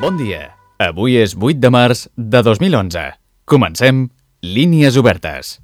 Bon dia. Avui és 8 de març de 2011. Comencem Línies Obertes.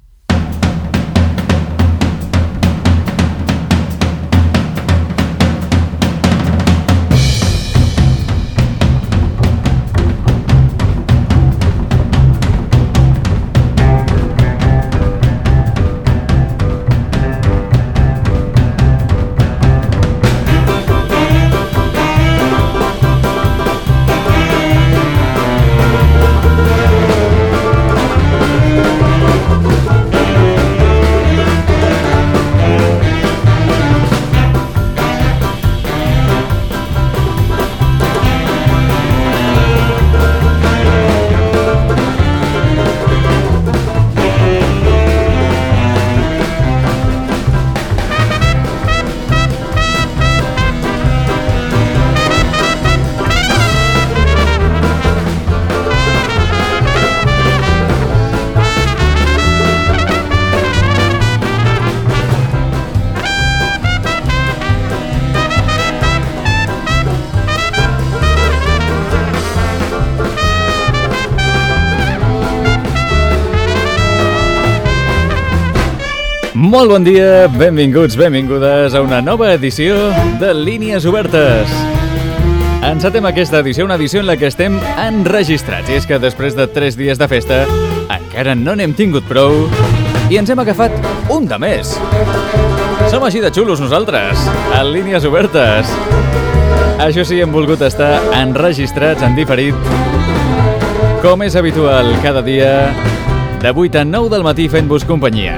Molt bon dia, benvinguts, benvingudes a una nova edició de Línies Obertes. Encetem aquesta edició, una edició en la que estem enregistrats. I és que després de 3 dies de festa encara no n'hem tingut prou i ens hem agafat un de més. Som així de xulos nosaltres, a Línies Obertes. Això sí, hem volgut estar enregistrats en diferit, com és habitual cada dia, de 8 a 9 del matí fent-vos companyia.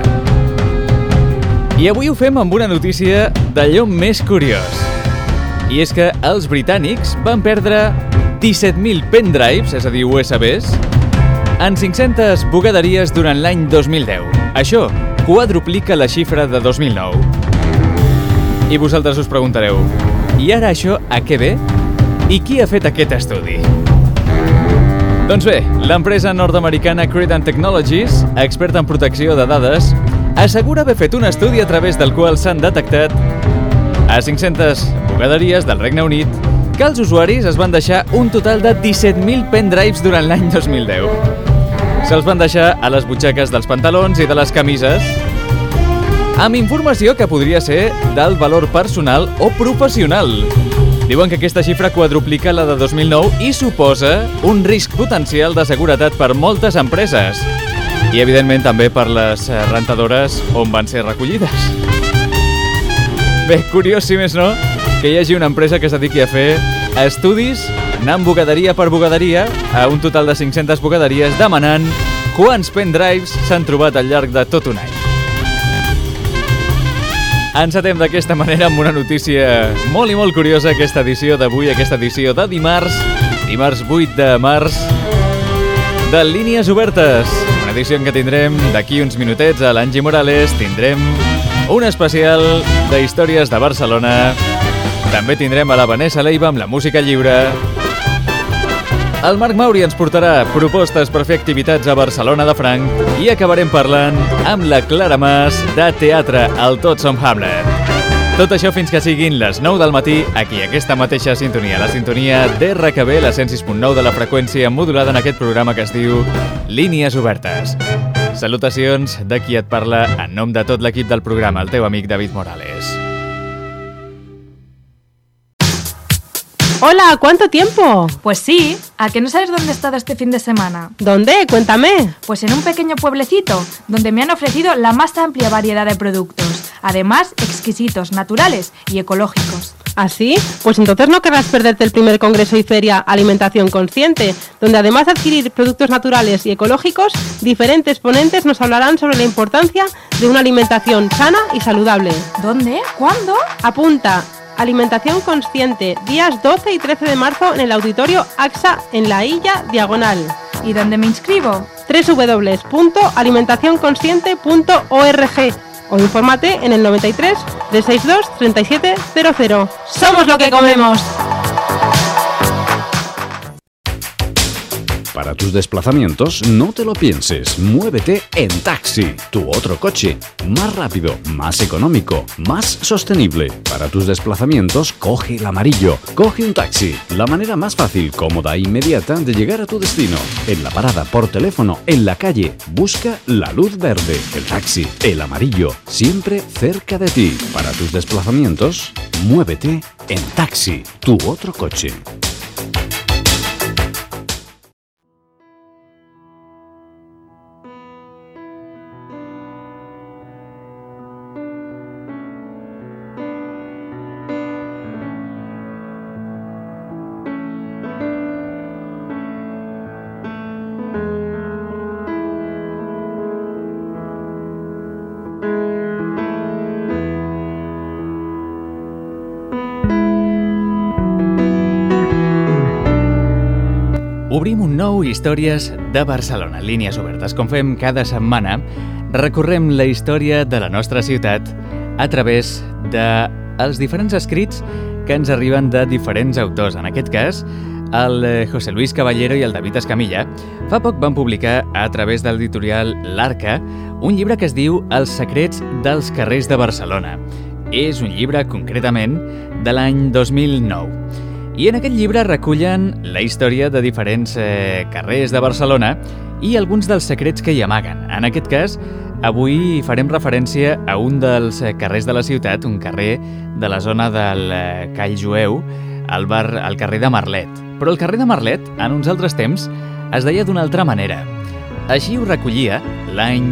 I avui ho fem amb una notícia d'allò més curiós. I és que els britànics van perdre 17.000 pendrives, és a dir, USBs, en 500 bugaderies durant l'any 2010. Això quadruplica la xifra de 2009. I vosaltres us preguntareu, i ara això a què ve? I qui ha fet aquest estudi? Doncs bé, l'empresa nord-americana Credan Technologies, experta en protecció de dades, assegura haver fet un estudi a través del qual s'han detectat a 500 bugaderies del Regne Unit que els usuaris es van deixar un total de 17.000 pendrives durant l'any 2010. Se'ls van deixar a les butxaques dels pantalons i de les camises amb informació que podria ser d'alt valor personal o professional. Diuen que aquesta xifra quadruplica la de 2009 i suposa un risc potencial de seguretat per moltes empreses. I, evidentment, també per les rentadores on van ser recollides. Bé, curiós, si més no, que hi hagi una empresa que es dediqui a fer estudis, anant bugaderia per bugaderia, a un total de 500 bugaderies, demanant quants pendrives s'han trobat al llarg de tot un any. Encetem d'aquesta manera amb una notícia molt i molt curiosa aquesta edició d'avui, aquesta edició de dimarts 8 de març, de Línies Obertes. Una edició en què tindrem d'aquí uns minutets a l'Angie Morales, tindrem un especial de històries de Barcelona, també tindrem a la Vanessa Leiva amb la música lliure, el Marc Mauri ens portarà propostes per fer activitats a Barcelona de franc i acabarem parlant amb la Clara Mas de teatre al Tots som Hamlet. Tot això fins que siguin les 9 del matí, aquí a aquesta mateixa sintonia, la sintonia d'RKB, la 106.9 de la freqüència modulada en aquest programa que es diu Línies Obertes. Salutacions de qui et parla en nom de tot l'equip del programa, el teu amic David Morales. Hola, ¿cuánto tiempo? Pues sí, ¿a que no sabes dónde he estado este fin de semana? ¿Dónde? Cuéntame. Pues en un pequeño pueblecito, donde me han ofrecido la más amplia variedad de productos, además exquisitos, naturales y ecológicos. ¿Ah, sí? Pues entonces no querrás perderte el primer congreso y feria Alimentación Consciente, donde además de adquirir productos naturales y ecológicos, diferentes ponentes nos hablarán sobre la importancia de una alimentación sana y saludable. ¿Dónde? ¿Cuándo? Apunta. Alimentación Consciente, días 12 y 13 de marzo en el Auditorio AXA en La Illa, Diagonal. ¿Y dónde me inscribo? www.alimentacionconsciente.org o infórmate en el 93 362 3700. ¡Somos lo que comemos! Para tus desplazamientos, no te lo pienses. Muévete en Taxi, tu otro coche. Más rápido, más económico, más sostenible. Para tus desplazamientos, coge el amarillo. Coge un taxi. La manera más fácil, cómoda e inmediata de llegar a tu destino. En la parada, por teléfono, en la calle. Busca la luz verde. El taxi, el amarillo, siempre cerca de ti. Para tus desplazamientos, muévete en Taxi, tu otro coche. Obrim un nou Històries de Barcelona, línies obertes. Com fem cada setmana, recorrem la història de la nostra ciutat a través dels diferents escrits que ens arriben de diferents autors. En aquest cas, el José Luis Caballero i el David Escamilla fa poc van publicar a través de l'editorial L'Arca un llibre que es diu Els secrets dels carrers de Barcelona. És un llibre, concretament, de l'any 2009. I en aquest llibre recullen la història de diferents carrers de Barcelona i alguns dels secrets que hi amaguen. En aquest cas, avui farem referència a un dels carrers de la ciutat, un carrer de la zona del Call Jueu, al carrer de Marlet. Però el carrer de Marlet, en uns altres temps, es deia d'una altra manera. Així ho recollia l'any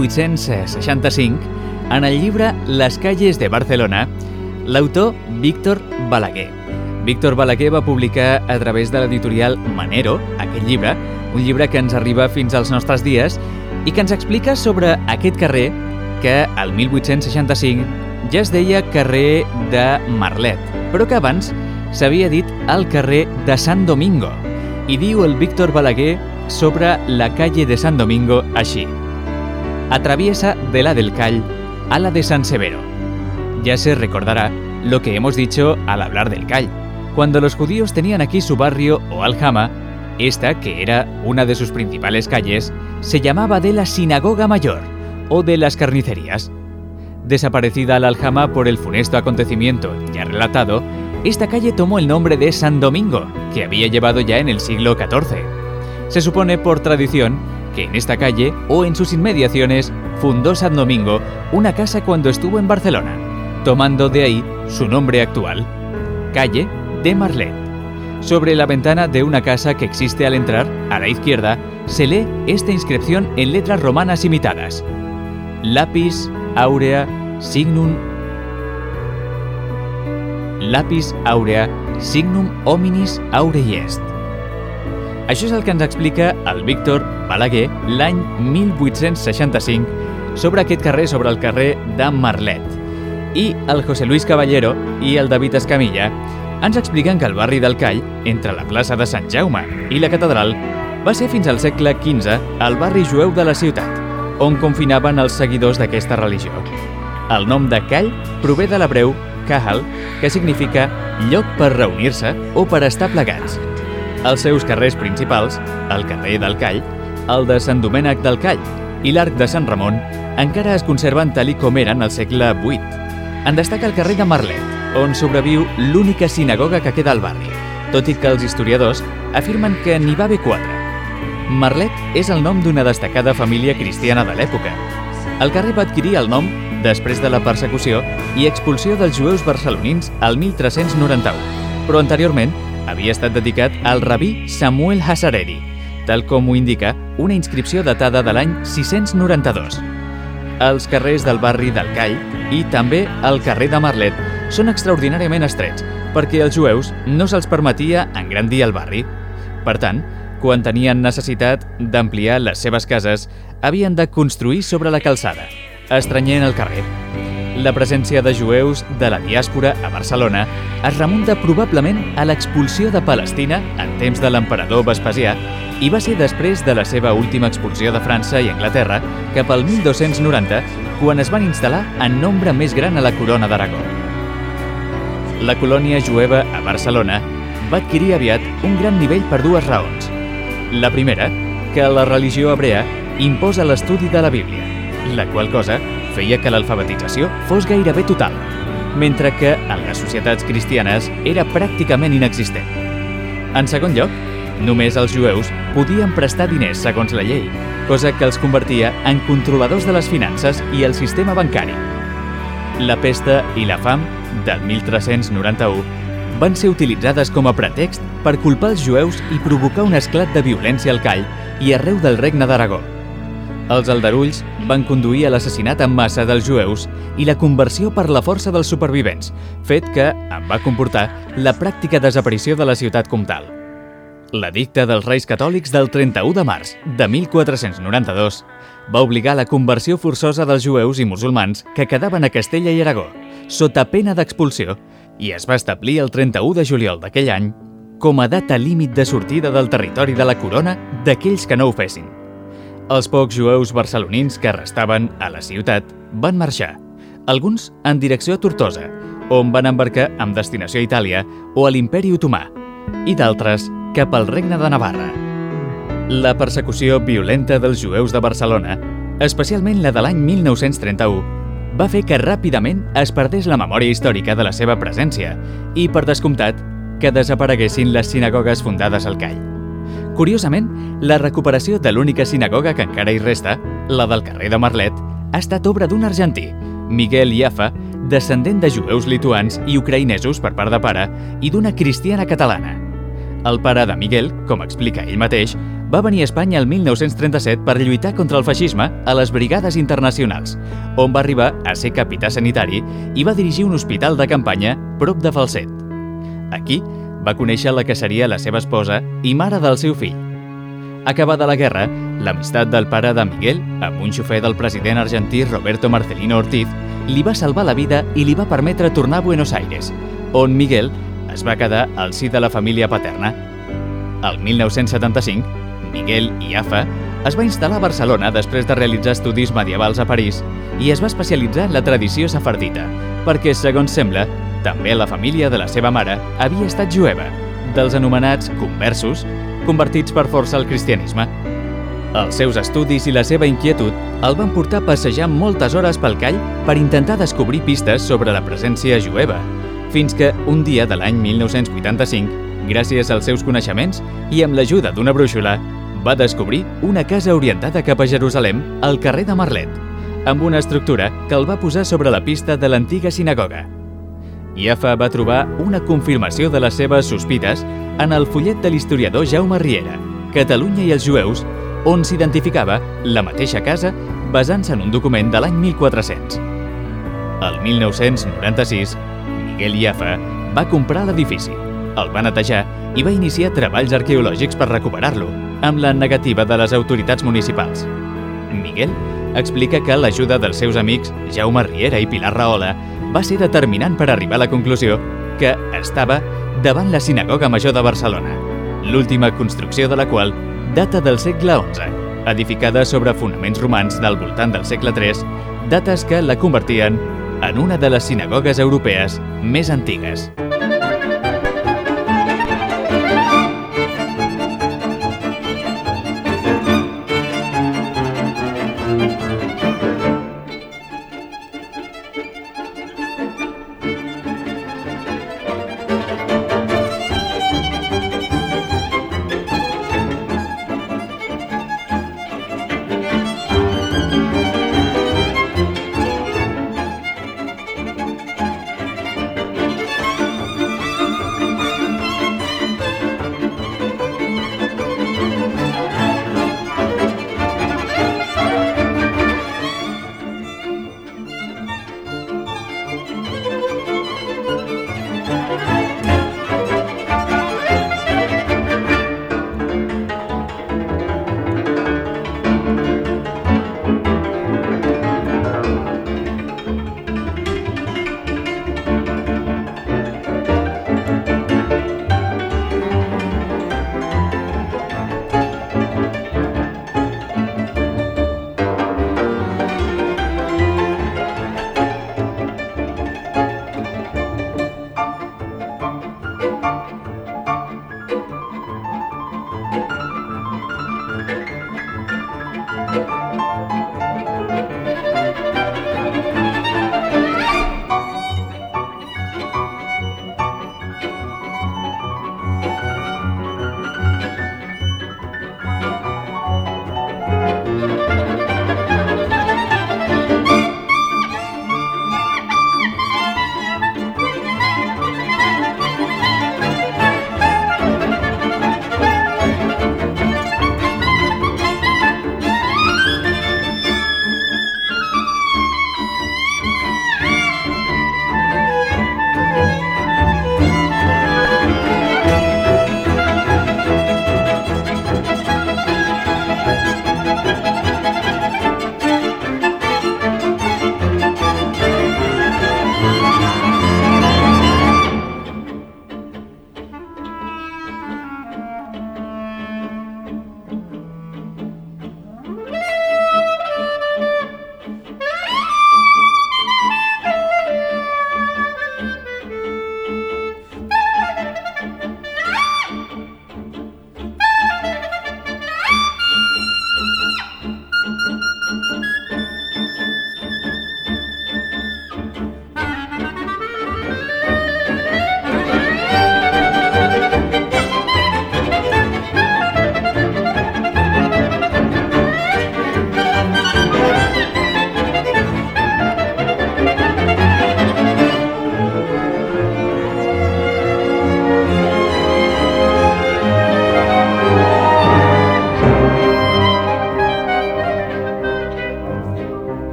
1865 en el llibre Les calles de Barcelona l'autor Víctor Balaguer. Víctor Balaguer va publicar a través de l'editorial Manero aquest llibre, un llibre que ens arriba fins als nostres dies i que ens explica sobre aquest carrer que al 1865 ja es deia carrer de Marlet, però que abans s'havia dit el carrer de Sant Domingo. I diu el Víctor Balaguer sobre la calle de San Domingo així: atraviesa de la del Call a la de San Severo. Ya se recordará lo que hemos dicho al hablar del Call. Cuando los judíos tenían aquí su barrio o aljama, esta, que era una de sus principales calles, se llamaba de la Sinagoga Mayor o de las Carnicerías. Desaparecida la aljama por el funesto acontecimiento ya relatado, esta calle tomó el nombre de San Domingo, que había llevado ya en el siglo XIV. Se supone por tradición que en esta calle o en sus inmediaciones fundó San Domingo una casa cuando estuvo en Barcelona, tomando de ahí su nombre actual, calle de Marlet. Sobre la ventana de una casa que existe al entrar, a la izquierda, se lee esta inscripción en letras romanas imitadas: Lapis aurea signum hominis aurei est. Això és el que ens explica el Víctor Balaguer l'any 1865 sobre aquest carrer, sobre el carrer de Marlet. I el José Luis Caballero i el David Escamilla ens expliquen que el barri del Call, entre la plaça de Sant Jaume i la catedral, va ser fins al segle XV el barri jueu de la ciutat, on confinaven els seguidors d'aquesta religió. El nom de Call prové de l'hebreu Kahal, que significa lloc per reunir-se o per estar plegats. Els seus carrers principals, el carrer del Call, el de Sant Domènec del Call i l'Arc de Sant Ramon, encara es conserven tal com eren al segle VIII. En destaca el carrer de Marlet, on sobreviu l'única sinagoga que queda al barri, tot i que els historiadors afirmen que n'hi va haver 4. Marlet és el nom d'una destacada família cristiana de l'època. El carrer va adquirir el nom després de la persecució i expulsió dels jueus barcelonins al 1391, però anteriorment havia estat dedicat al rabí Samuel Hasareri, tal com ho indica una inscripció datada de l'any 692. Els carrers del barri del Call i també el carrer de Marlet són extraordinàriament estrets perquè als jueus no se'ls permetia engrandir el barri. Per tant, quan tenien necessitat d'ampliar les seves cases, havien de construir sobre la calçada, estrenyent el carrer. La presència de jueus de la diàspora a Barcelona es remunta probablement a l'expulsió de Palestina en temps de l'emperador Vespasià i va ser després de la seva última expulsió de França i Anglaterra cap al 1290, quan es van instal·lar en nombre més gran a la corona d'Aragó. La colònia jueva a Barcelona va adquirir aviat un gran nivell per dues raons. La primera, que la religió hebrea imposa l'estudi de la Bíblia, la qual cosa feia que l'alfabetització fos gairebé total, mentre que en les societats cristianes era pràcticament inexistent. En segon lloc, només els jueus podien prestar diners segons la llei, cosa que els convertia en controladors de les finances i el sistema bancari. La pesta i la fam del 1391 van ser utilitzades com a pretext per culpar els jueus i provocar un esclat de violència al Call i arreu del regne d'Aragó. Els aldarulls van conduir a l'assassinat en massa dels jueus i la conversió per la força dels supervivents, fet que en va comportar la pràctica desaparició de la ciutat comtal. L'edicte dels Reis Catòlics del 31 de març de 1492 va obligar la conversió forçosa dels jueus i musulmans que quedaven a Castella i Aragó, sota pena d'expulsió, i es va establir el 31 de juliol d'aquell any com a data límit de sortida del territori de la corona d'aquells que no ho fessin. Els pocs jueus barcelonins que restaven a la ciutat van marxar, alguns en direcció a Tortosa, on van embarcar amb destinació a Itàlia o a l'Imperi Otomà, i d'altres cap al Regne de Navarra. La persecució violenta dels jueus de Barcelona, especialment la de l'any 1931, va fer que ràpidament es perdés la memòria històrica de la seva presència i, per descomptat, que desapareguessin les sinagogues fundades al Call. Curiosament, la recuperació de l'única sinagoga que encara hi resta, la del carrer de Marlet, ha estat obra d'un argentí, Miguel Iafa, descendent de jueus lituans i ucraïnesos per part de pare i d'una cristiana catalana. El pare de Miguel, com explica ell mateix, va venir a Espanya el 1937 per lluitar contra el feixisme a les Brigades Internacionals, on va arribar a ser capità sanitari i va dirigir un hospital de campanya prop de Falset. Aquí va conèixer la que seria la seva esposa i mare del seu fill. Acabada la guerra, l'amistat del pare de Miguel amb un xofer del president argentí Roberto Marcelino Ortiz li va salvar la vida i li va permetre tornar a Buenos Aires, on Miguel es va quedar al si de la família paterna. El 1975, Miguel Iafa es va instal·lar a Barcelona després de realitzar estudis medievals a París i es va especialitzar en la tradició sefardita, perquè, segons sembla, també la família de la seva mare havia estat jueva, dels anomenats conversos, convertits per força al cristianisme. Els seus estudis i la seva inquietud el van portar a passejar moltes hores pel Call per intentar descobrir pistes sobre la presència jueva, fins que un dia de l'any 1985, gràcies als seus coneixements i amb l'ajuda d'una brúixola, va descobrir una casa orientada cap a Jerusalem al carrer de Marlet, amb una estructura que el va posar sobre la pista de l'antiga sinagoga. Iafa va trobar una confirmació de les seves sospites en el fullet de l'historiador Jaume Riera, Catalunya i els jueus, on s'identificava la mateixa casa basant-se en un document de l'any 1400. El 1996, Miguel Iafa va comprar l'edifici, el va netejar i va iniciar treballs arqueològics per recuperar-lo, amb la negativa de les autoritats municipals. Miguel explica que l'ajuda dels seus amics Jaume Riera i Pilar Rahola va ser determinant per arribar a la conclusió que estava davant la Sinagoga Major de Barcelona, l'última construcció de la qual data del segle XI, edificada sobre fonaments romans del voltant del segle III, dates que la convertien en una de les sinagogues europees més antigues.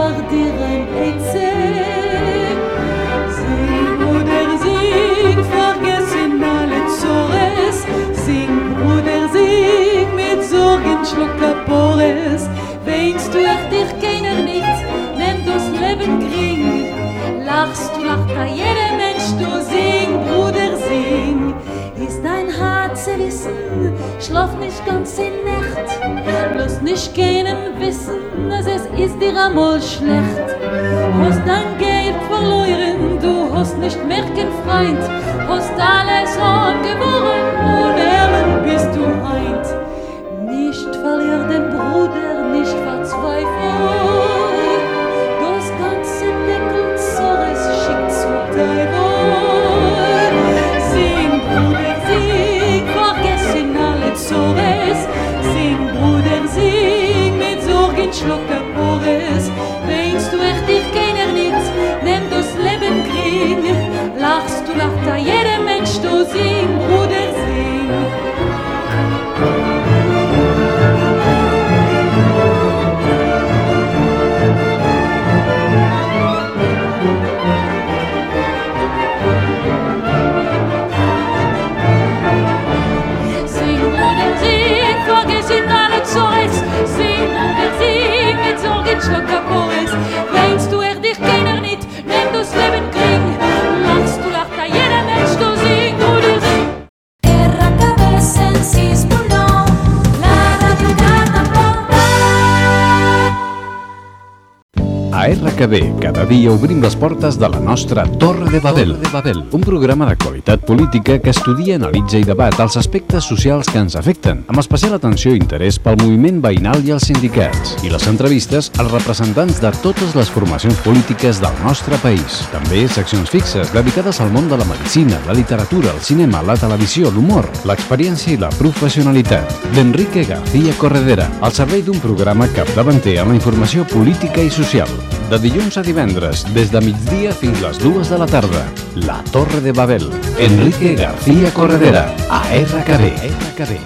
war dir ein Einzig. Sing, Bruder, sing, vergessen alle Zores. Sing, Bruder, sing, mit Sorgen schluck Kapores. Weinst du echt dich keiner nicht, nimm das Leben gering. Lachst du, lacht da jeder Mensch, du sing, Bruder, sing. Ist dein Herz zerrissen, schlaf nicht ganz in Nacht. Bloß nicht keinem wissen, dass es ist dir einmal schlecht. Hast dein Geld verloren, du hast nicht mehr kein Freund. Hast alles angeboren, und ehrlich bist du heint. Nicht verlier den Bruder, nicht verzweifelt. Das ganze Deckel Zores schickt zu Teufel. Sing, Bruder, sing, vergessen alle Zores. Sing, Bruder, sing, mit Sorgen schluck Kapores. Weinst du echt dich keiner nicht, nimm das Leben krieg. Lachst du, lacht da jeder Mensch, du sing, Bruder, sing. Schluck Kapores, weinst du dich keiner nicht, nimm das Leben krieg, lachst du, lacht da jeder Mensch, du sing, Bruder, sing. RKB 106.9, la radio A RKB, cada dia obrim les portes de la nostra Torre de Babel. Un programa d'actualitat política que estudia, analitza i debat els aspectes socials que ens afecten, amb especial atenció i interès pel moviment veïnal i els sindicats, i les entrevistes als representants de totes les formacions polítiques del nostre país. També seccions fixes dedicades al món de la medicina, la literatura, el cinema, la televisió, l'humor, l'experiència i la professionalitat. D'Enrique García Corredera, al servei d'un programa capdavanter amb la informació política i social. De dilluns a divendres, des de migdia fins les 2 de la tarda. La Torre de Babel. Enrique García Corredera, a RKB.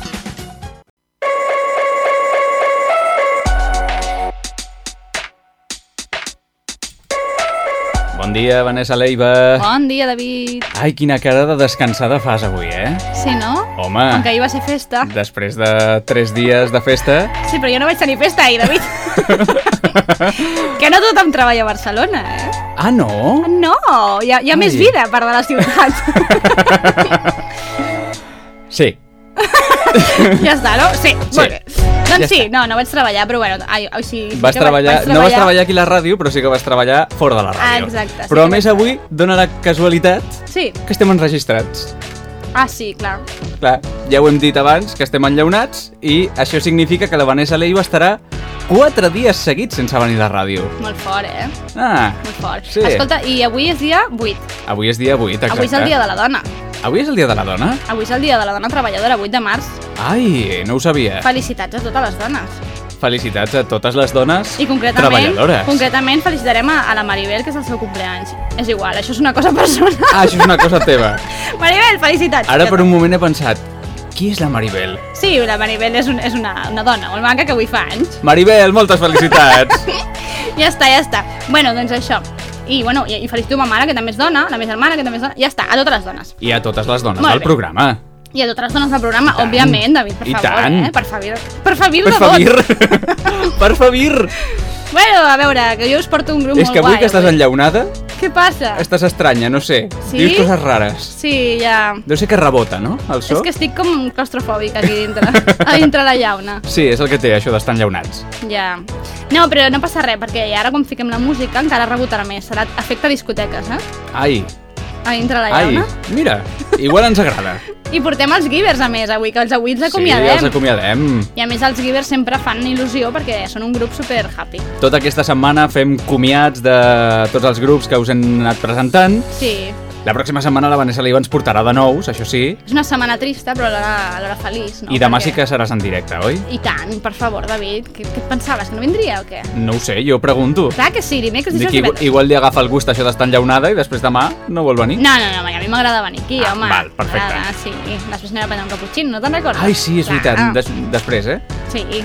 Bon dia, Vanessa Leiva. Bon dia, David. Ai, quina cara de descansada fas avui, eh? Sí, no? Home. Com que ahir va ser festa. Després de 3 dies de festa... Sí, però jo no vaig tenir festa ahir, David. Que no tothom treballa a Barcelona, eh? Ah, no? No, hi ha més vida a part de la ciutat. Sí. Ja està, no? Sí, Sí. molt bé. Doncs Ja sí, està. no vaig treballar, però bueno... sí, Vas treballar, no vas treballar aquí a la ràdio, però sí que vas treballar fora de la ràdio. Exacte. Però a més avui dona la casualitat Sí. que estem enregistrats. Ah, sí, clar. Clar, ja ho hem dit abans, que estem enllaunats, i això significa que la Vanessa Leiva estarà 4 dies seguits sense venir a la ràdio. Molt fort, eh? Ah, Molt fort. Sí. Escolta, i avui és dia 8. avui és dia 8, exacte. Avui és el dia de la dona. Avui és el dia de la dona? Avui és el dia de la dona treballadora, 8 de març. Ai, no ho sabia. Felicitats a totes les dones. Felicitats a totes les dones I treballadores. concretament felicitarem a la Maribel, que és el seu cumpleaños. És igual, això és una cosa personal. Ah, això és una cosa teva. Maribel, felicitats. Ara per un moment he pensat, qui és la Maribel? Sí, la Maribel és una dona molt maca que avui fa anys. Maribel, moltes felicitats. Ja està. Bueno, doncs això. I, bueno, i felicito a ma mare, que també és dona, la meva germana, que també és dona. Ja està, a totes les dones. I a totes les dones Molt del bé. programa. I a totes les dones del programa, tant. òbviament, David, per I favor, tant. Per favor Per de favor. vot. Per favor. Bueno, a veure, que jo us porto un grup És molt que avui guai. que estàs enllaunada, Què passa? estàs estranya, no sé. Sí? Dius coses rares. Sí, ja... Deu ser que rebota, no? El so? És que estic com claustrofòbica aquí dintre, a dintre la llauna. Sí, és el que té, això d'estar enllaunats. Ja. No, però no passa res, perquè ara quan fiquem la música encara rebotarà més. Serà efecte discoteques, eh? Ai, A dintre la ai, llauna. mira, igual ens agrada. I portem els givers, a més, avui, que avui els Sí, acomiadem. els acomiadem. I a més els givers sempre fan il·lusió perquè són un grup super happy. Tota aquesta setmana fem comiats de tots els grups que us hem anat presentant. Sí. La pròxima setmana la Vanessa Leiva ens portarà de nous, això sí. És una setmana trista, però alhora feliç, no? I demà Perquè- sí que seràs en directe, oi? I tant, per favor, David. Què et pensaves, que no vindria o què? No ho sé, jo pregunto. Clar que sí, dimecres, Dic, dijous, divendres. igual li agafa el gust això d'estar enllaunada i després demà no vol venir. No, a mi m'agrada venir aquí, Ah, home. val, perfecte. Sí, després anem a prendre un caputxino, no te'n recordes? Ai, sí, és veritat, Clar. després, eh? Sí.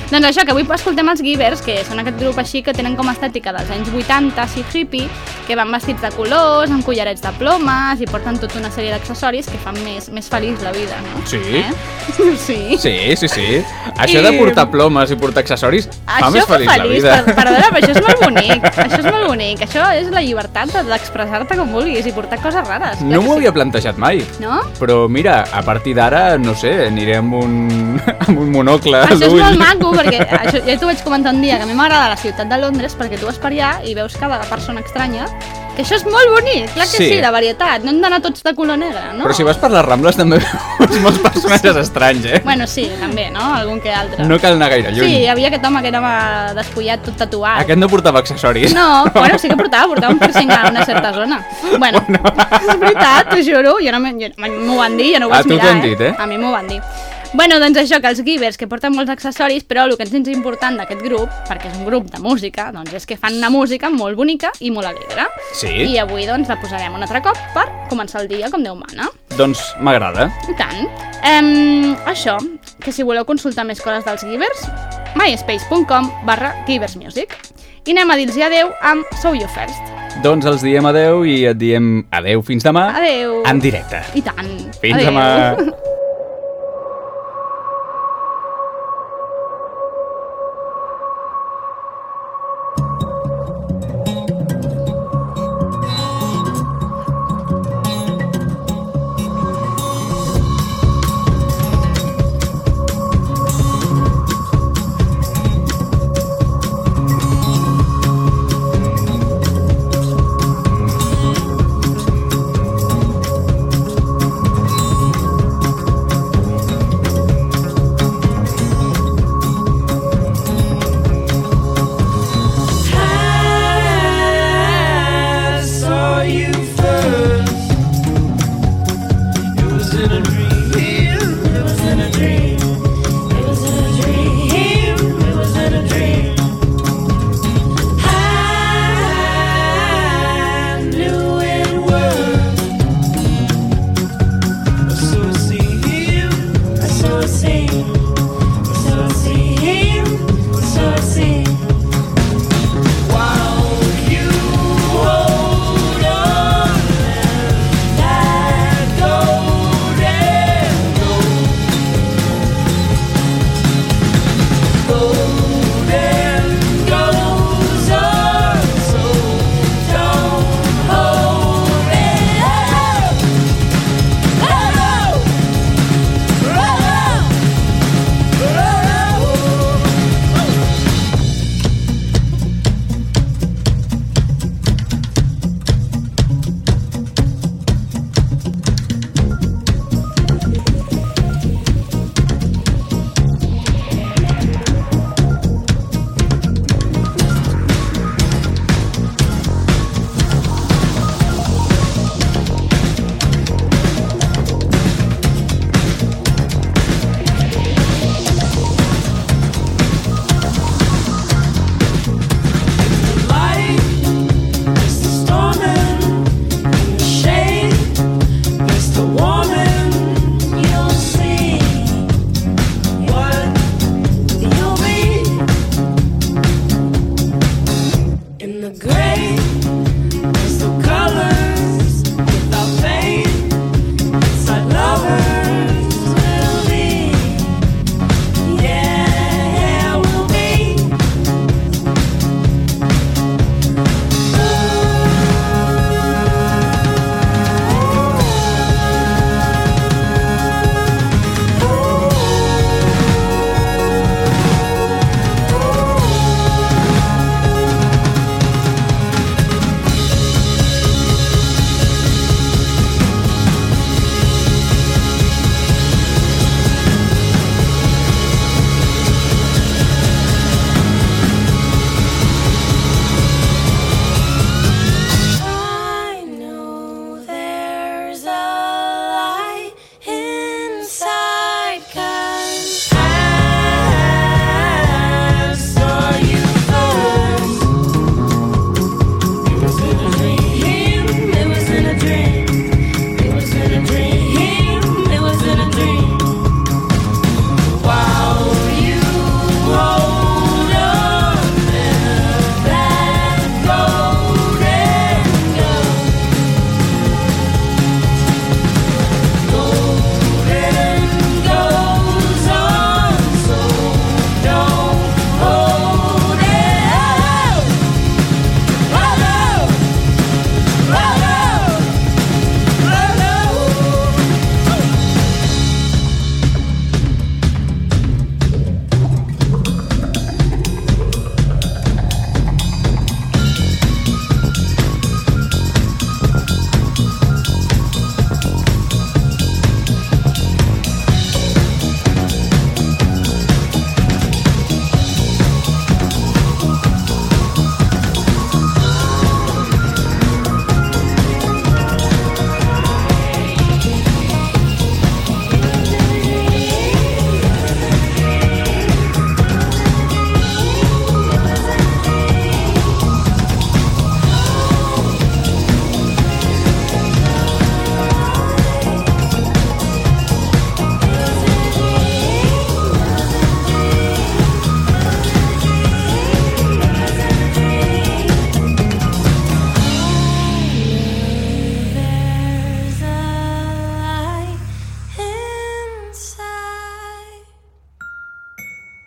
Doncs això, que avui escoltem els Givers, que són aquest grup així que tenen com a estètica dels anys 80, així hippie, que van vestits de colors, amb collarets de plomes i porten tota una sèrie d'accessoris que fan més feliç la vida, no? Sí. Sí. Sí. Això de portar plomes i portar accessoris fa més feliç la vida. Perdona, però això és molt bonic. Això és la llibertat d'expressar-te com vulguis i portar coses rares. No m'ho havia plantejat mai. No? Però mira, a partir d'ara, no sé, aniré amb un monocle a l'ull. Això és molt maco, perquè ja t'ho vaig comentar un dia, que a mi m'agrada la ciutat de Londres perquè tu vas per allà i veus cada persona estranya, que això és molt bonic, clar que sí, la varietat, no hem d'anar tots de color negre, no? Però si vas per les Rambles també veus molts personatges estranys, Bueno, sí, també, no? Algun que altre. No cal anar gaire lluny. Sí, hi havia aquest home que era despullat, tot tatuat. Aquest no portava accessoris. No, bueno, sí que portava un piercing a una certa zona. Bueno, és veritat, t'ho juro, m'ho van dir, jo no ho vaig mirar, t'ho han dit, A mi m'ho van dir. Bueno, doncs això, que els Givers, que porten molts accessoris, però el que ens és important d'aquest grup, perquè és un grup de música, doncs és que fan una música molt bonica i molt alegre. Sí. I avui, doncs, la posarem un altre cop per començar el dia com Déu mana. Doncs m'agrada. I tant. Això, que si voleu consultar més coses dels Givers, myspace.com/giversmusic. I anem a dir-los adeu amb So You First. Doncs els diem adeu i et diem adeu fins demà. Adeu. En directe. I tant. Fins adeu. demà.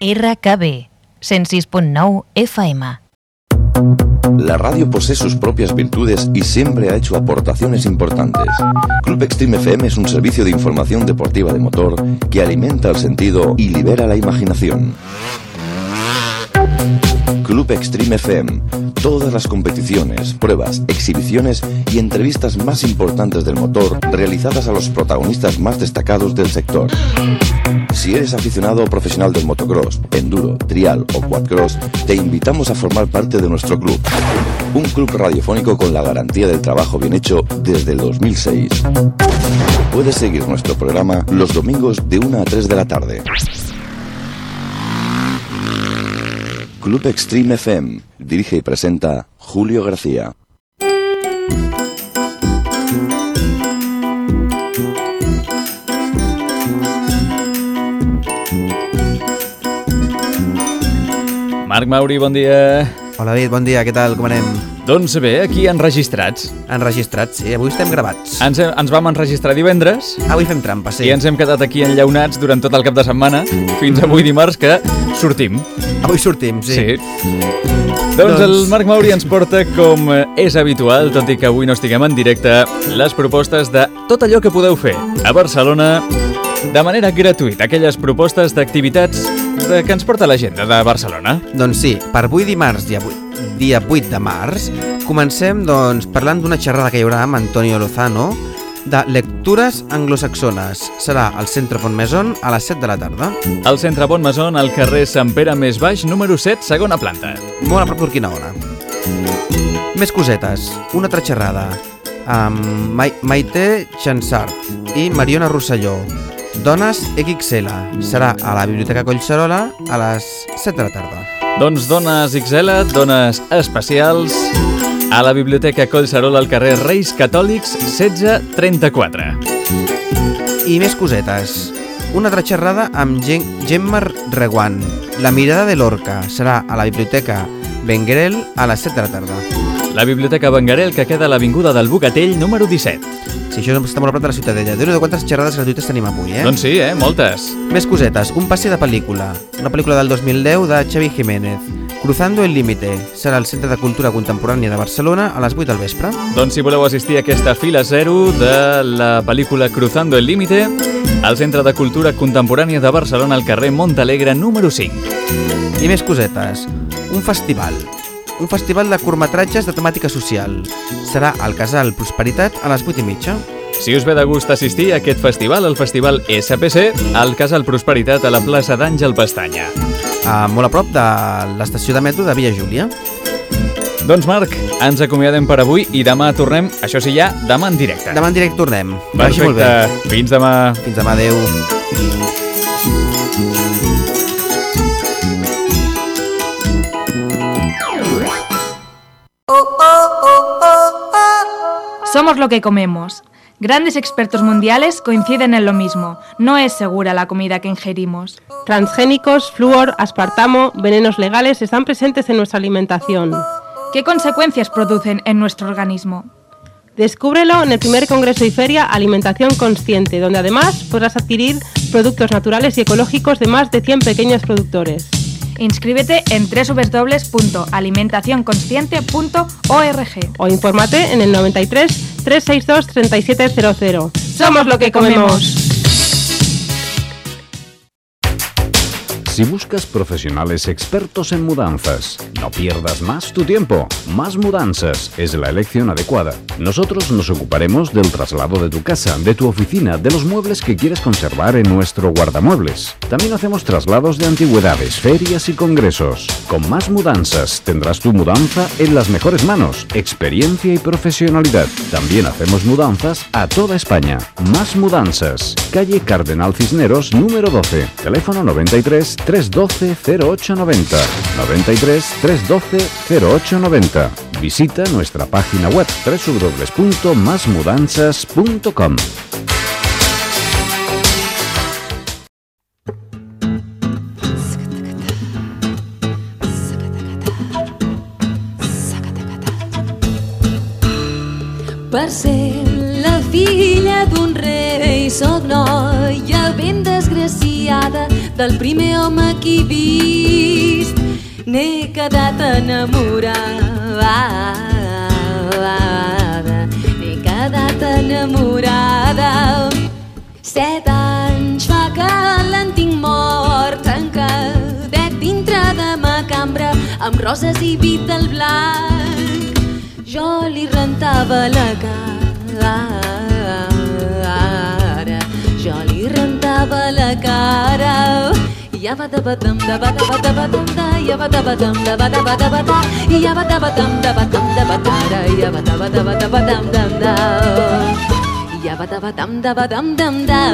RKB 106.9 FM. La radio posee sus propias virtudes y siempre ha hecho aportaciones importantes. Club Extreme FM es un servicio de información deportiva de motor que alimenta el sentido y libera la imaginación. Club Extreme FM. Todas las competiciones, pruebas, exhibiciones y entrevistas más importantes del motor realizadas a los protagonistas más destacados del sector. Si eres aficionado o profesional del motocross, enduro, trial o quadcross, te invitamos a formar parte de nuestro club. Un club radiofónico con la garantía del trabajo bien hecho desde el 2006. Puedes seguir nuestro programa los domingos de 1 a 3 de la tarde. Club Extreme FM. Dirige y presenta Julio García. Marc Mauri, bon dia. Hola David, bon dia, què tal, com anem? Doncs bé, aquí enregistrats. Enregistrats, sí, avui estem gravats. Ens vam enregistrar divendres. Avui fem trampa, sí. I ens hem quedat aquí enllaunats durant tot el cap de setmana, fins avui dimarts, que sortim. Avui sortim, sí. Doncs el Marc Mauri ens porta, com és habitual, tot i que avui no estiguem en directe, les propostes de tot allò que podeu fer a Barcelona de manera gratuïta, aquelles propostes d'activitats que ens porta l'agenda de Barcelona. Doncs sí, per avui dimarts, dia 8 de març, comencem parlant d'una xerrada que hi haurà amb Antonio Lozano de lectures anglosaxones. Serà al Centre Pont Maison a les 7 de la tarda. Al Centre Pont Maison, al carrer Sant Pere més baix, número 7, segona planta. Molt a prop d'Urquinaona. Més cosetes. Una altra xerrada amb Maite Chansart i Mariona Rosselló. Dones XL. Serà a la Biblioteca Collserola a les 7 de la tarda. Doncs dones XL, dones especials, a la Biblioteca Collserola al carrer Reis Catòlics 1634. I més cosetes. Una altra xerrada amb Gemma Reguant. La mirada de l'orca. Serà a la Biblioteca Benguerel a les 7 de la tarda. La Biblioteca Benguerel, que queda a l'Avinguda del Bogatell, número 17. Sí, això està molt a prop de la Ciutadella. Déu-n'hi-do quantes xerrades gratuïtes tenim avui, Doncs sí, moltes. Més cosetes. Un passi de pel·lícula. Una pel·lícula del 2010 de Xavi Jiménez. Cruzando el límite. Serà al Centre de Cultura Contemporània de Barcelona a les 8 del vespre. Doncs si voleu assistir a aquesta fila 0 de la pel·lícula Cruzando el límite, al Centre de Cultura Contemporània de Barcelona al carrer Montalegre número 5. I més cosetes. Un festival de curtmetratges de temàtica social. Serà al Casal Prosperitat a les 8:30. Si us ve de gust assistir a aquest festival, el Festival SPC, al Casal Prosperitat a la plaça d'Àngel Pestanya. Molt a prop de l'estació de metro de Villa Júlia. Doncs Marc, ens acomiadem per avui i demà tornem, això sí ja, demà en directe. Demà en directe tornem. Perfecte, molt bé. Fins demà. Fins demà, adeu. Somos lo que comemos. Grandes expertos mundiales coinciden en lo mismo. No es segura la comida que ingerimos. Transgénicos, flúor, aspartamo, venenos legales están presentes en nuestra alimentación. ¿Qué consecuencias producen en nuestro organismo? Descúbrelo en el primer Congreso y Feria Alimentación Consciente, donde además podrás adquirir productos naturales y ecológicos de más de 100 pequeños productores. Inscríbete en www.alimentacionconsciente.org o infórmate en el 93 362 3700. Somos lo que comemos. Si buscas profesionales expertos en mudanzas, no pierdas más tu tiempo. Más Mudanzas es la elección adecuada. Nosotros nos ocuparemos del traslado de tu casa, de tu oficina, de los muebles que quieres conservar en nuestro guardamuebles. También hacemos traslados de antigüedades, ferias y congresos. Con Más Mudanzas tendrás tu mudanza en las mejores manos, experiencia y profesionalidad. También hacemos mudanzas a toda España. Más Mudanzas, calle Cardenal Cisneros, número 12, teléfono 93 312 0890, 93 312 0890. Visita nuestra página web www.masmudanzas.com. Per ser la filla d'un rei soc noia ben desgraciada, del primer home que he vist. N'he quedat enamorada, n'he quedat enamorada. 7 anys fa que l'en tinc mort, tancadet dintre de ma cambra, amb roses i Vital blanc. Jo li rentava la cara, jo li rentava la cara. Ja va da badam da ba da ba da ba dam da, ja va da badam da ba da ba da ba da, ja va da badam da ba dam da ba da, ja va da ba da ba da ba dam dam da, ja va da badam da ba dam dam da,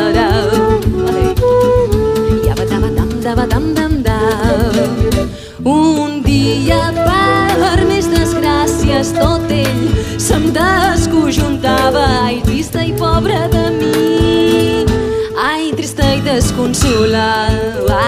ja va da badam da ba dam dam da. Un dia per més desgràcies tot ell se'm desconjuntava. Ai, trista i pobra de mi, ai, trista i desconsolada,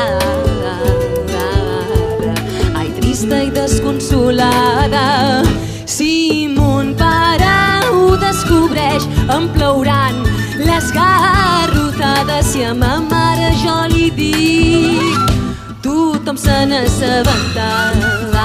ai, trista i desconsolada. Si mon pare ho descobreix em plouran les garrotades. Si a ma mare jo li dic, tothom se n'assabentava,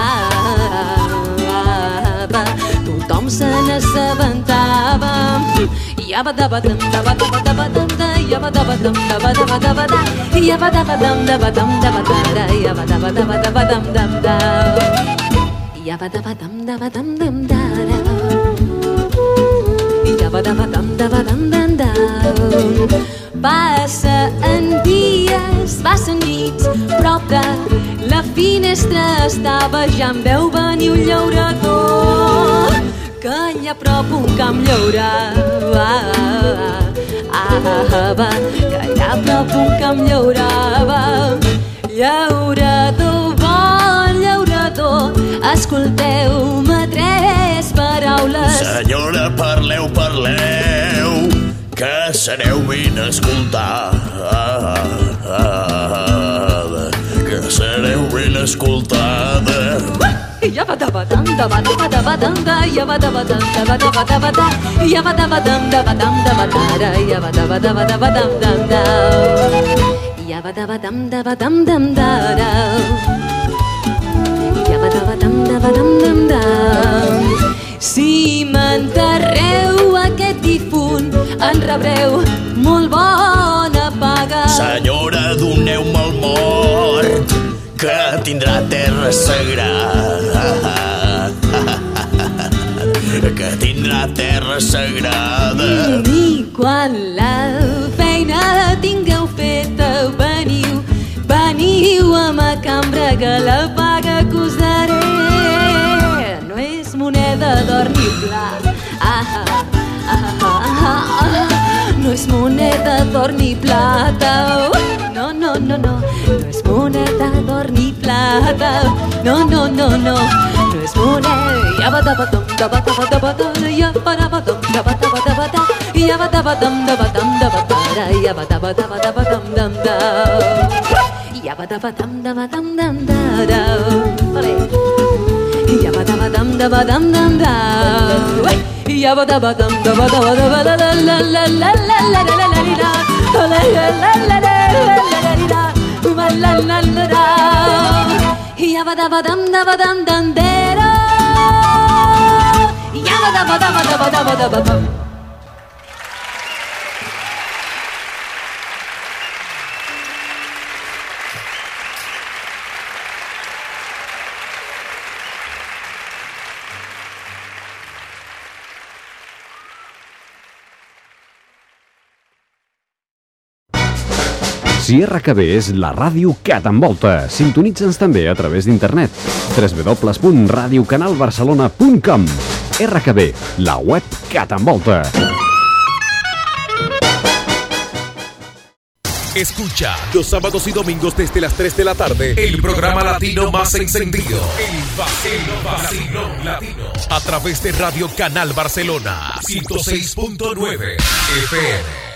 tothom se n'assabentava. Ja va da badam da ba da ba da ba dam da, ja va da badam da ba da ba da ba da, ja va da badam da ba dam da ba da, ja va da ba da ba da ba dam dam da, ja va da badam da ba dam dam da, ja va da badam da ba dam dam da. Passen dies, passen nits, prop de la finestra estava, ja em veu venir un llaurador, que allà a prop un camp llaurava, que allà a prop un camp llaurava. Llaurador, bon llaurador, escolteu-me 3 paraules. Senyora, parleu, parleu, que sereu ben escoltada, que sereu ben escoltada. Ja va da badam da ba da ba da ba dam da, ja va da badam da ba da ba da ba da, ja va da badam da ba dam da ba da, ja va da ba da ba da ba dam dam da, ja va da badam da ba dam dam da, ja va da badam da ba dam dam da. Si m'enterreu aquest difunt en rebreu molt bona paga. Senyora, doneu-me el mort, que tindrà terra sagrada, que tindrà terra sagrada. I quan la feina tingueu feta, veniu, veniu a ma cambra, que la paga que us daré no és moneda d'or ni plata, no és moneda d'or ni plata, no, no, no, no, no és moneda d'or ni plata, no, no, no, no, no és moneda. Ja va da badam da ba da ba da ba da, ja va da badam da ba da ba da ba da, ja va da badam da ba dam da ba da, ja va da ba da ba da ba dam dam da, ja va da badam da ba dam dam da, ja va da badam da ba dam dam da, ja va da badam da ba da ba da ba da, la la la la la la la la la, la la la la la la la la la, ja va da badam da ba dam dam dera, ja va da ba da ba da ba da ba da ba da. Sierra KB és la ràdio que t'envolta. Sintonitza'ns també a través d'internet. www.radiocanalbarcelona.com. RKB, la web que t'envolta. Escucha los sábados y domingos desde las 3 de la tarde el programa latino más encendido, el Vacilón Latino, a través de Radio Canal Barcelona 106.9 FM.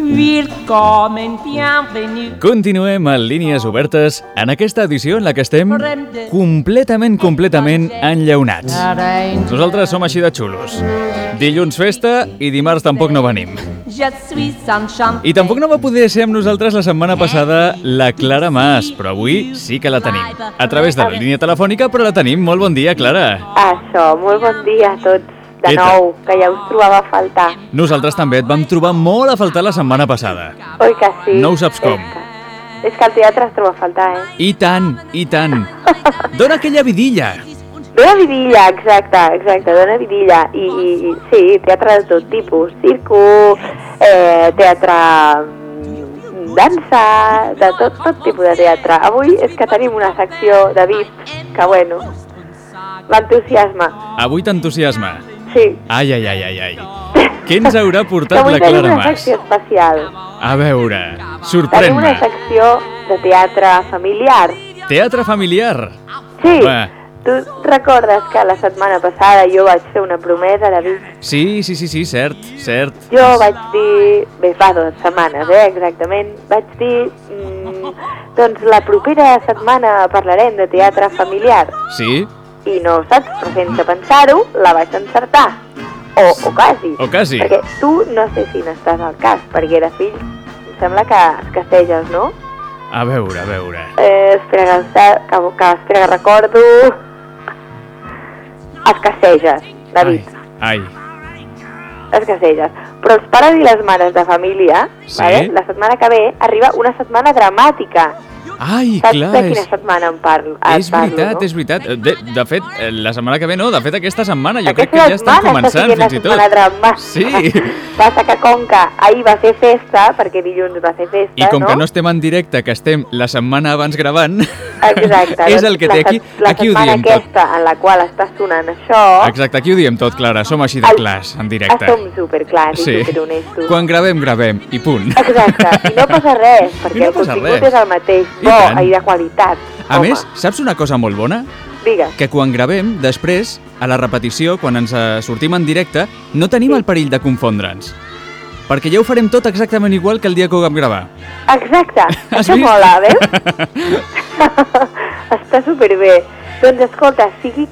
Willkommen, bienvenue. Continuem a Línies Obertes en aquesta edició en la que estem completament enllaunats. Nosaltres som així de xulos. Dilluns festa i dimarts tampoc no venim. Je suis enchanté. I tampoc no va poder ser amb nosaltres la setmana passada la Clara Mas, però avui sí que la tenim. A través de la línia telefònica, però la tenim. Molt bon dia, Clara. Això, molt bon dia a tots. De nou, que ja us trobava a faltar. Nosaltres també et vam trobar molt a faltar la setmana passada. Oi que sí? No ho saps com. És que el teatre es troba a faltar, eh? I tant, i tant. Dóna aquella vidilla. Dóna vidilla, exacte, dóna vidilla. I sí, teatre de tot tipus. Circo, teatre, dansa, de tot tipus de teatre. Avui és que tenim una secció de VIP que, bueno, m'entusiasma. Avui t'entusiasma? Sí. Ai. Què ens haurà portat la Clara Mas? Avui tenim una secció especial. A veure, Tenim sorprèn-me. una secció de teatre familiar. Teatre familiar? Sí. Va. Tu recordes que la setmana passada jo vaig fer una promesa, David? Sí, cert. Jo vaig dir, bé, fa 2 setmanes, exactament, vaig dir, doncs la propera setmana parlarem de teatre familiar. Sí? I no, saps, però sense pensar-ho, la vaig encertar. O quasi. O quasi. Perquè tu no sé si n'estàs al cas, perquè de fill em sembla que es casteges, no? A veure. Espera que recordo... Es casteges, David. Ai. Es casteges. Però els pares i les mares de família, Sí? vale? La setmana que ve arriba una setmana dramàtica. Ai, Saps clar. de quina setmana em parlo? És veritat. De fet, la setmana que ve no, de fet aquesta setmana jo crec que Aquesta ja estan setmana començant està fins i tot. una setmana dramàtica. Sí. Passa que com que ahir va ser festa, perquè dilluns va ser festa, I com que no estem en directe, que estem la setmana abans gravant, Exacte. és el que té aquí. La Aquí ho setmana diem tot. aquesta en la qual està sonant això, Exacte, aquí ho diem tot, Clara. Som així de clars, en directe. som superclars i superhonestos. Quan gravem, i punt. Exacte, i no passa res, perquè no el passa contingut res. és el mateix, I bo tant. i de qualitat. A més, saps una cosa molt bona? Digues. Que quan gravem, després, a la repetició, quan ens sortim en directe, no tenim el perill de confondre'ns. Perquè ja ho farem tot exactament igual que el dia que ho vam gravar. Exacte, Has això vist? mola, veus? Està superbé. Doncs escolta, sigui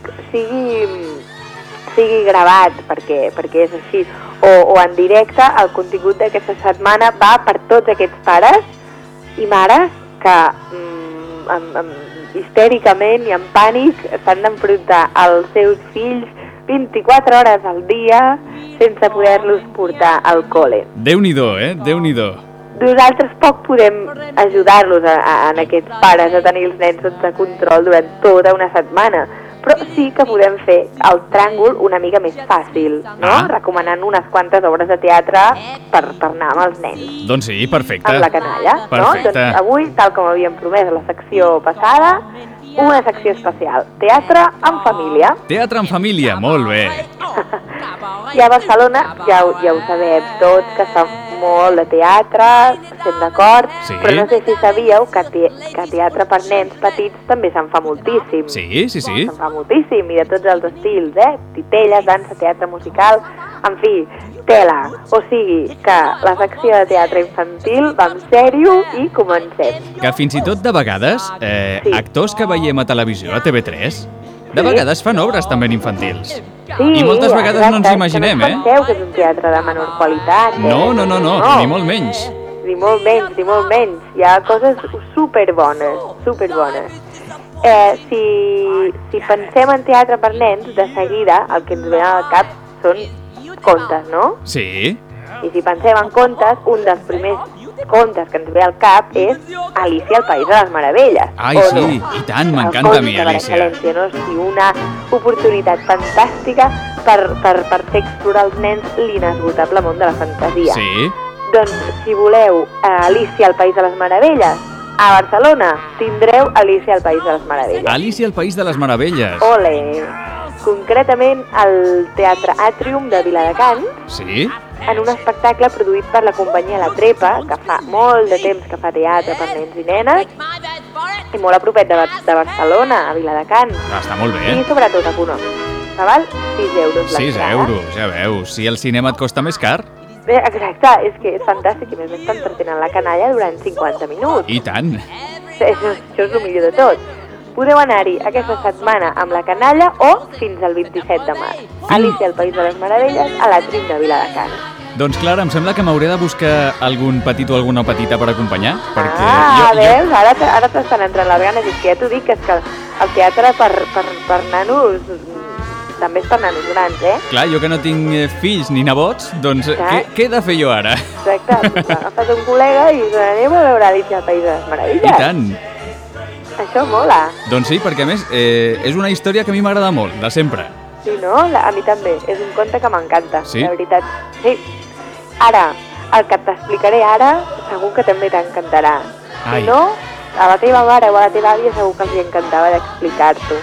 gravat, perquè és així, o en directe, el contingut d'aquesta setmana va per tots aquests pares i mares que histèricament i en pànic s'han d'enfrontar als seus fills 24 hores al dia sense poder-los portar al col·le. Déu-n'hi-do, Déu-n'hi-do. Nosaltres poc podem ajudar-los en aquests pares a tenir els nens sota control durant tota una setmana, però sí que podem fer el tràngol una mica més fàcil, no? Recomanant unes quantes obres de teatre per anar amb els nens. Doncs sí, perfecte. Amb la canalla, no? Perfecte. Doncs avui, tal com havíem promès a la secció passada, una secció especial, teatre en família. Teatre en família, molt bé. I a Barcelona ja ho sabem tots, que es fa molt de teatre, estem d'acord, Sí. però no sé si sabíeu que teatre per nens petits també se'n fa moltíssim. Sí. Se'n fa moltíssim, i de tots els estils, titelles, dansa, teatre musical, en fi, tela. O sigui que la secció de teatre infantil va en sèrio i comencem. Que fins i tot de vegades, actors que veiem a televisió, a TV3, de vegades fan obres també infantils. Sí, I moltes vegades no ens exacte, imaginem, que no us penseu que és un teatre de menor qualitat. No, ni molt menys. Ni molt menys. Hi ha coses superbones. Si pensem en teatre per nens, de seguida el que ens ve al cap són contes, no? Sí. I si pensem en contes, un dels primers contes que ens ve al cap és Alicia al País de les Meravelles. Ai, sí, i tant, m'encanta a mi, Alicia. No? Sí, una oportunitat fantàstica per fer explorar als nens l'inesgotable món de la fantasia. Sí. Doncs, si voleu Alicia al País de les Meravelles, a Barcelona tindreu Alicia al País de les Meravelles. Alicia al País de les Meravelles. Ole! Concretament al Teatre Atrium de Viladecans, Sí? en un espectacle produït per la companyia La Trepa, que fa molt de temps que fa teatre per nens i nenes, i molt a propet de Barcelona, a Viladecans. Està molt bé. I sobretot econòmic. Que val 6 euros 6 l'entrada. euros, ja veus. Si el cinema et costa més car? Exacte, és que és fantàstic i a més t'entretenen la canalla durant 50 minuts. I tant. Això és el millor de tot. Podeu anar-hi aquesta setmana amb la canalla o fins al 27 de març. Alicia al País de les Meravelles a la Trim de Viladecans. Doncs Clara, em sembla que m'hauré de buscar algun petit o alguna petita per acompanyar, perquè veus? Ara t'estan entrant les ganes, és que ja t'ho dic, que és que el teatre per nanos també és per nanos grans, eh? Clar, jo que no tinc fills ni nebots, doncs què he de fer jo ara? Exacte, agafes un col·lega i anem a veure Alicia al País de les Meravelles. I tant! Això mola. Doncs sí, perquè a més és una història que a mi m'agrada molt, de sempre. Sí, no? A mi també. És un conte que m'encanta, sí? La veritat. Sí. Ara, el que t'explicaré ara, segur que també t'encantarà. Si no, a la teva mare o a la teva àvia segur que els encantava d'explicar-t'ho.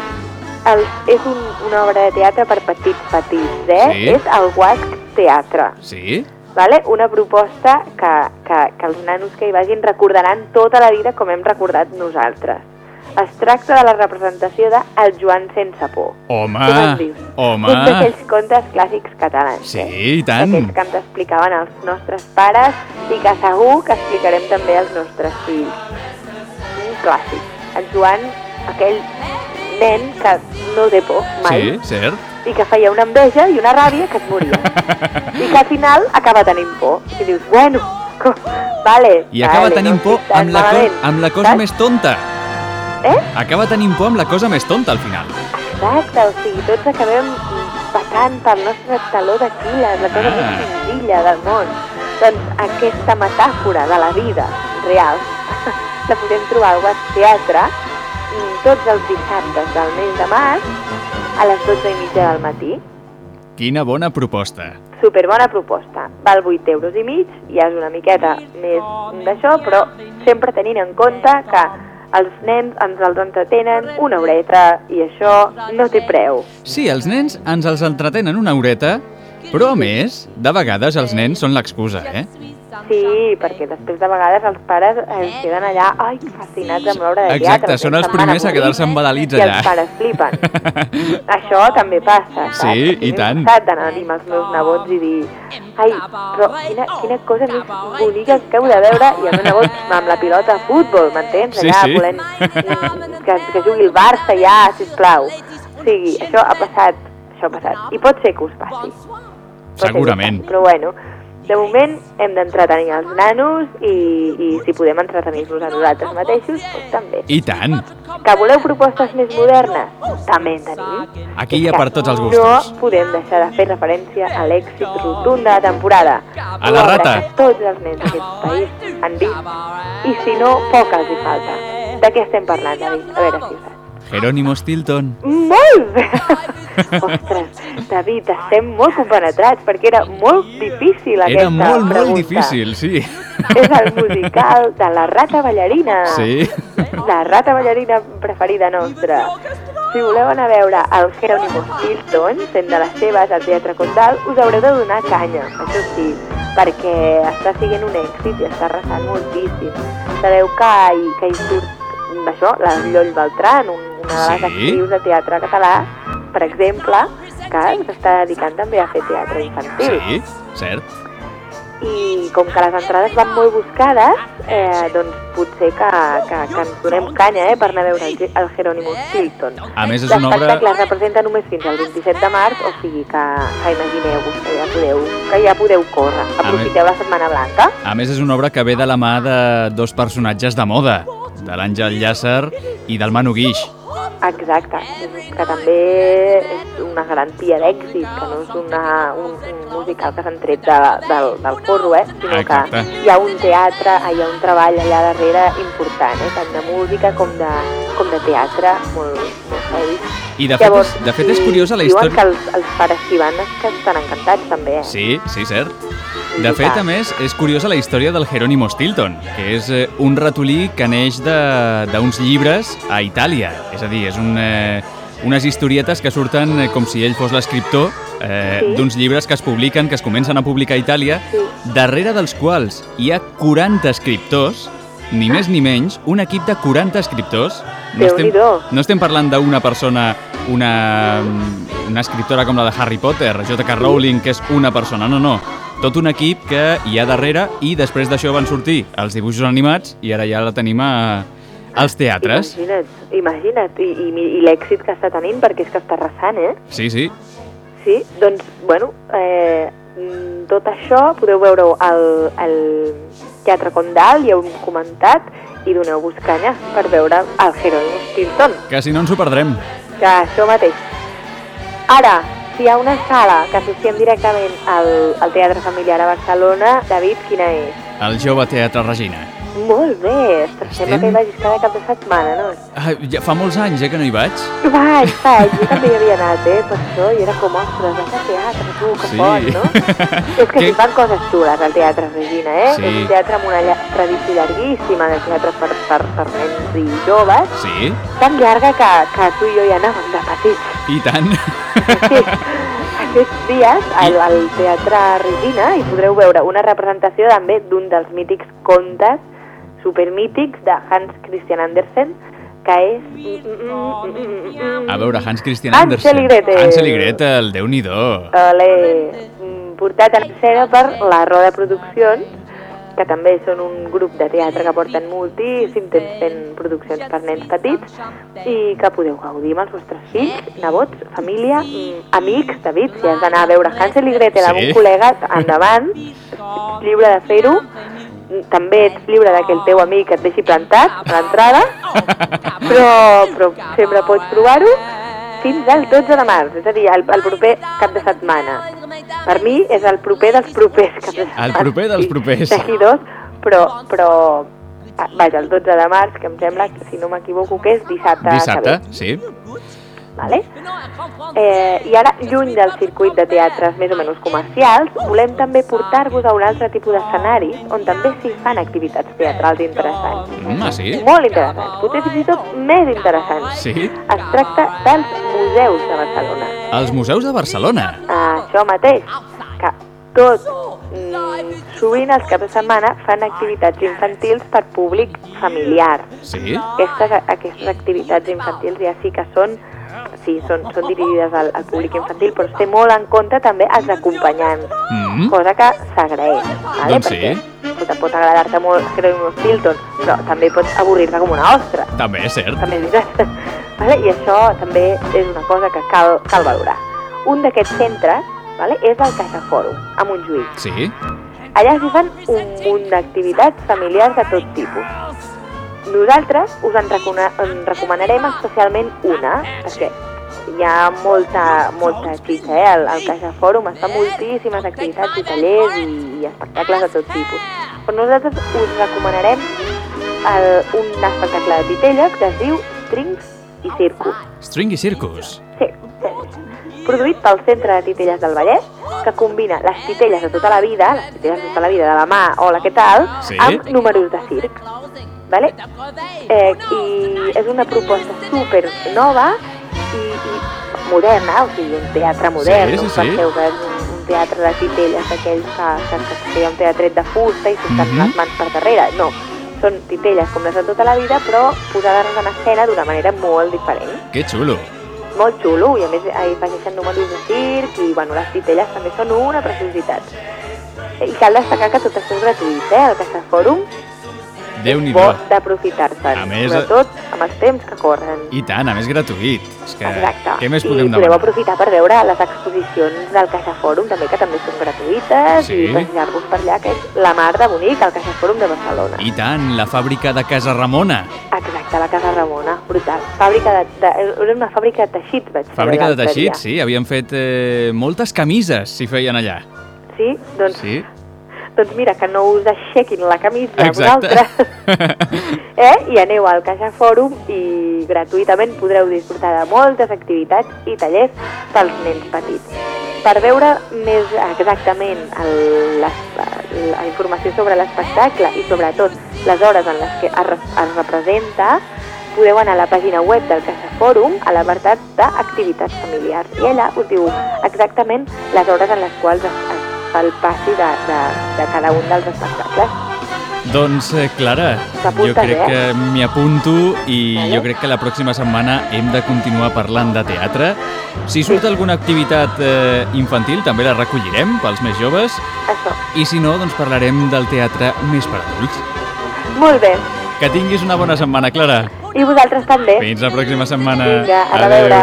És una obra de teatre per petits, eh? Sí? És el Guasc Teatre. Sí? Vale? Una proposta que els nanos que hi vagin recordaran tota la vida com hem recordat nosaltres. Es tracta de la representació de El Joan sense por. Home! Un d'aquells contes clàssics catalans. Sí, i tant! Aquells que ens explicaven els nostres pares i que segur que explicarem també als nostres fills. Un clàssic. El Joan, aquell nen que no té por mai. Sí, cert. I que feia una enveja i una ràbia que es moria. I que al final acaba tenint por. I dius, bueno, vale. I acaba tenint por amb la cosa més tonta. Acaba tenint por amb la cosa més tonta al final. Exacte, o sigui, tots acabem passant pel nostre taló d'Aquil·les, la cosa més senzilla del món. Doncs aquesta metàfora de la vida real la podem trobar al Guasc Teatre tots els dissabtes del mes de març a les 12:30 del matí. Quina bona proposta. Superbona proposta. Val 8,5 €, ja és una miqueta més d'això, però sempre tenint en compte que els nens ens els entretenen una horeta i això no té preu. Sí, els nens ens els entretenen una horeta, però a més, de vegades els nens són l'excusa, eh? Sí, perquè després de vegades els pares es queden allà, fascinats amb l'obra de teatre. Exacte, són els primers a quedar-se embadalits allà. I els pares flipen. Això també passa, saps? Sí, i tant. M'he passat d'anar amb els meus nebots i dir però quina cosa més bonica que heu de veure, i el meu nebot amb la pilota a futbol, m'entens? Allà volent que jugui el Barça ja, sisplau. O sigui, això ha passat. I pot ser que us passi. Segurament. Però bueno, de moment hem d'entretenir els nanos i si podem entretenir-nos a nosaltres mateixos, doncs també. I tant! Que voleu propostes més modernes? També en tenim. Aquí hi ha per tots els gustos. No podem deixar de fer referència a l'èxit rotund de la temporada. A la rata. Que tots els nens d'aquest país han vist, i si no, poc els hi falta. De què estem parlant, David? A veure si ho saps. Jerónimo Stilton. Molt bé! Ostres, David, estem molt compenetrats perquè era molt difícil aquesta pregunta. Era molt difícil, sí. És el musical de La Rata Ballarina. Sí. La rata ballarina preferida nostra. Si voleu anar a veure el Jerónimo Stilton fent de les seves al Teatre Condal, us haureu de donar canya, això sí, perquè està sent un èxit i està arrasant moltíssim. Sabeu que hi surt això, la Lloll Beltrán, una de les actrius de teatre català, per exemple, que s'està dedicant també a fer teatre infantil. Sí, cert. I com que les entrades van molt buscades, doncs potser que ens donem canya per anar a veure el Jerónimo Stilton. A més, és una obra... L'espectacle es representa només fins al 27 de març, o sigui que imagineu-vos que ja podeu córrer. Aprofiteu la Setmana Blanca. A més, és una obra que ve de la mà de dos personatges de moda, de l'Àngel Llàcer i del Manu Guix. Exacte, que també és una garantia d'èxit, que no és un musical que s'han tret del forro, sinó que hi ha un teatre, hi ha un treball allà darrere important, tant de música com de teatre, molt heavy. I de fet és curiosa la història... Diuen que els pares que hi van estan encantats també. Sí, cert. De fet, a més, és curiosa la història del Jerónimo Stilton, que és un ratolí que neix d'uns llibres a Itàlia. És a dir, és unes historietes que surten com si ell fos l'escriptor d'uns llibres que es publiquen, que es comencen a publicar a Itàlia, darrere dels quals hi ha 40 escriptors, ni més ni menys, un equip de 40 escriptors. No estem parlant d'una persona, una escriptora com la de Harry Potter, J.K. Rowling, que és una persona, no. tot un equip que hi ha darrere i després d'això van sortir els dibuixos animats i ara ja la tenim als teatres. Imagina't, i l'èxit que està tenint, perquè és que està arrasant, Sí, sí. Sí, doncs, bueno, tot això podeu veure al Teatre Condal, ja ho hem comentat, i doneu-vos canya per veure el Jerónimo Stilton. Que si no ens ho perdrem. Que això mateix. Ara, si hi ha una sala que associem directament al Teatre Familiar a Barcelona, David, quina és? El Jove Teatre Regina. Molt bé, sembla que hi vagis cada cap de setmana, no? Ja fa molts anys, que no hi vaig. Vaig, jo també hi havia anat, per això, i era com, ostres, vas al teatre, tu, que fort, no? És que s'hi fan coses xules al Teatre Regina, Sí. És un teatre amb una tradició llarguíssima de teatre per nens i joves, Sí, tan llarga que tu i jo hi anàvem de petits. i tant. Sí. Aquests dies al Teatre Regina hi podreu veure una representació també d'un dels mítics contes supermítics de Hans Christian Andersen, que és... A veure, Hans Christian Andersen. Hansel i Gretel. Hansel i Gretel, Déu-n'hi-do. Portat en escena per la Roda Produccions, que també són un grup de teatre que porten moltíssim temps fent produccions per nens petits i que podeu gaudir amb els vostres fills, nebots, família, amics, David, si has d'anar a veure Hansel i Gretel amb un col·lega, endavant, ets lliure de fer-ho, també ets lliure que el teu amic et deixi plantat a l'entrada, però sempre pots provar-ho fins al 12 de març, és a dir, el proper cap de setmana. Per mi és el proper dels propers cap de setmana. El proper dels propers. D'aquí dos, però vaja, el 12 de març, que em sembla, si no m'equivoco, que és dissabte. Dissabte, sí. Vale? I ara, lluny del circuit de teatres més o menys comercials, volem també portar-vos a un altre tipus d'escenaris on també s'hi fan activitats teatrals interessants. Sí? Molt interessants, potser fins i tot més interessants. Sí? Es tracta dels museus de Barcelona. Els museus de Barcelona? Això mateix, que tot sovint els caps de setmana fan activitats infantils per públic familiar. Sí? Aquestes activitats infantils ja sí que són dirigides al públic infantil, però es té molt en compte també els acompanyants, cosa que s'agraeix. Doncs sí. Perquè pot agradar-te molt Jerónimo Stilton, però també pots avorrir-te com una ostra. També és cert. També és veritat. I això també és una cosa que cal valorar. Un d'aquests centres és el CaixaFòrum, a Montjuïc. Sí? Allà s'hi fan un munt d'activitats familiars de tot tipus. Nosaltres us en recomanarem especialment una, perquè hi ha molta xitxa, al CaixaFòrum es fan moltíssimes activitats i tallers i espectacles de tot tipus. Però nosaltres us recomanarem un espectacle de titelles que es diu Strings i Circus. String i Circus? Sí. Produït pel Centre de Titelles del Vallès, que combina les titelles de tota la vida, de la mà o la que tal, amb números de circ. Vale? I és una proposta super nova i moderna, o sigui, un teatre modern, no penseu que és un teatre de titelles d'aquells que hi ha un teatret de fusta i s'estan les mans per darrere. No, són titelles com les de tota la vida, però posades en escena d'una manera molt diferent. Que xulo! Molt xulo, i a més hi afegeixen números de circ i bueno, les titelles també són una preciositat. I cal destacar que tot això és gratuït, al CaixaFòrum. Déu-n'hi-do. Bo d'aprofitar-se'n, sobretot amb els temps que corren. I tant, a més gratuït. És que, exacte. Què més podem demanar? I podeu aprofitar per veure les exposicions del CaixaFòrum, també, que també són gratuïtes, i passejar-vos per allà, que és la mar de bonic, el CaixaFòrum de Barcelona. I tant, la fàbrica de Casa Ramona. Exacte, la Casa Ramona, brutal. Era una fàbrica de teixits, vaig fer. Fàbrica de teixits, sí, havien fet moltes camises, s'hi feien allà. Sí? Doncs... Sí. Doncs mira, que no us aixequin la camisa a Exacte. vosaltres. I aneu al CaixaFòrum i gratuïtament podreu disfrutar de moltes activitats i tallers pels nens petits. Per veure més exactament la informació sobre l'espectacle i sobretot les hores en les que es representa, podeu anar a la pàgina web del CaixaFòrum a l'apartat d'activitats familiars i allà us diu exactament les hores en les quals es fa el passi de cada un dels espectacles. Doncs, Clara, jo crec que m'hi apunto i jo crec que la pròxima setmana hem de continuar parlant de teatre. Si surt alguna activitat infantil, també la recollirem pels més joves. Això. I si no, doncs parlarem del teatre més per adults. Molt bé. Que tinguis una bona setmana, Clara. I vosaltres també. Fins la pròxima setmana. Vinga, a veure.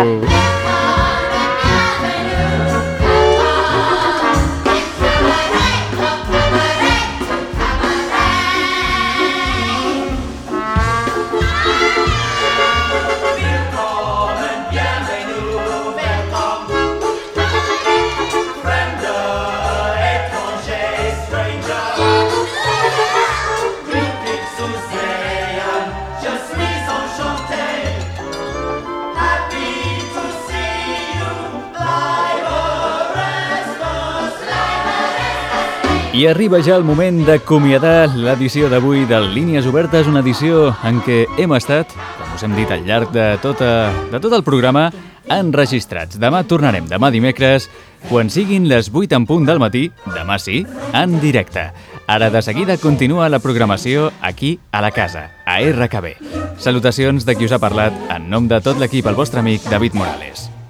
I arriba ja el moment d'acomiadar l'edició d'avui del Línies Obertes, una edició en què hem estat, com us hem dit al llarg de tot el programa, enregistrats. Demà tornarem, demà dimecres, quan siguin les 8 en punt del matí, demà sí, en directe. Ara de seguida continua la programació aquí a la casa, a RKB. Salutacions de qui us ha parlat en nom de tot l'equip, el vostre amic David Morales.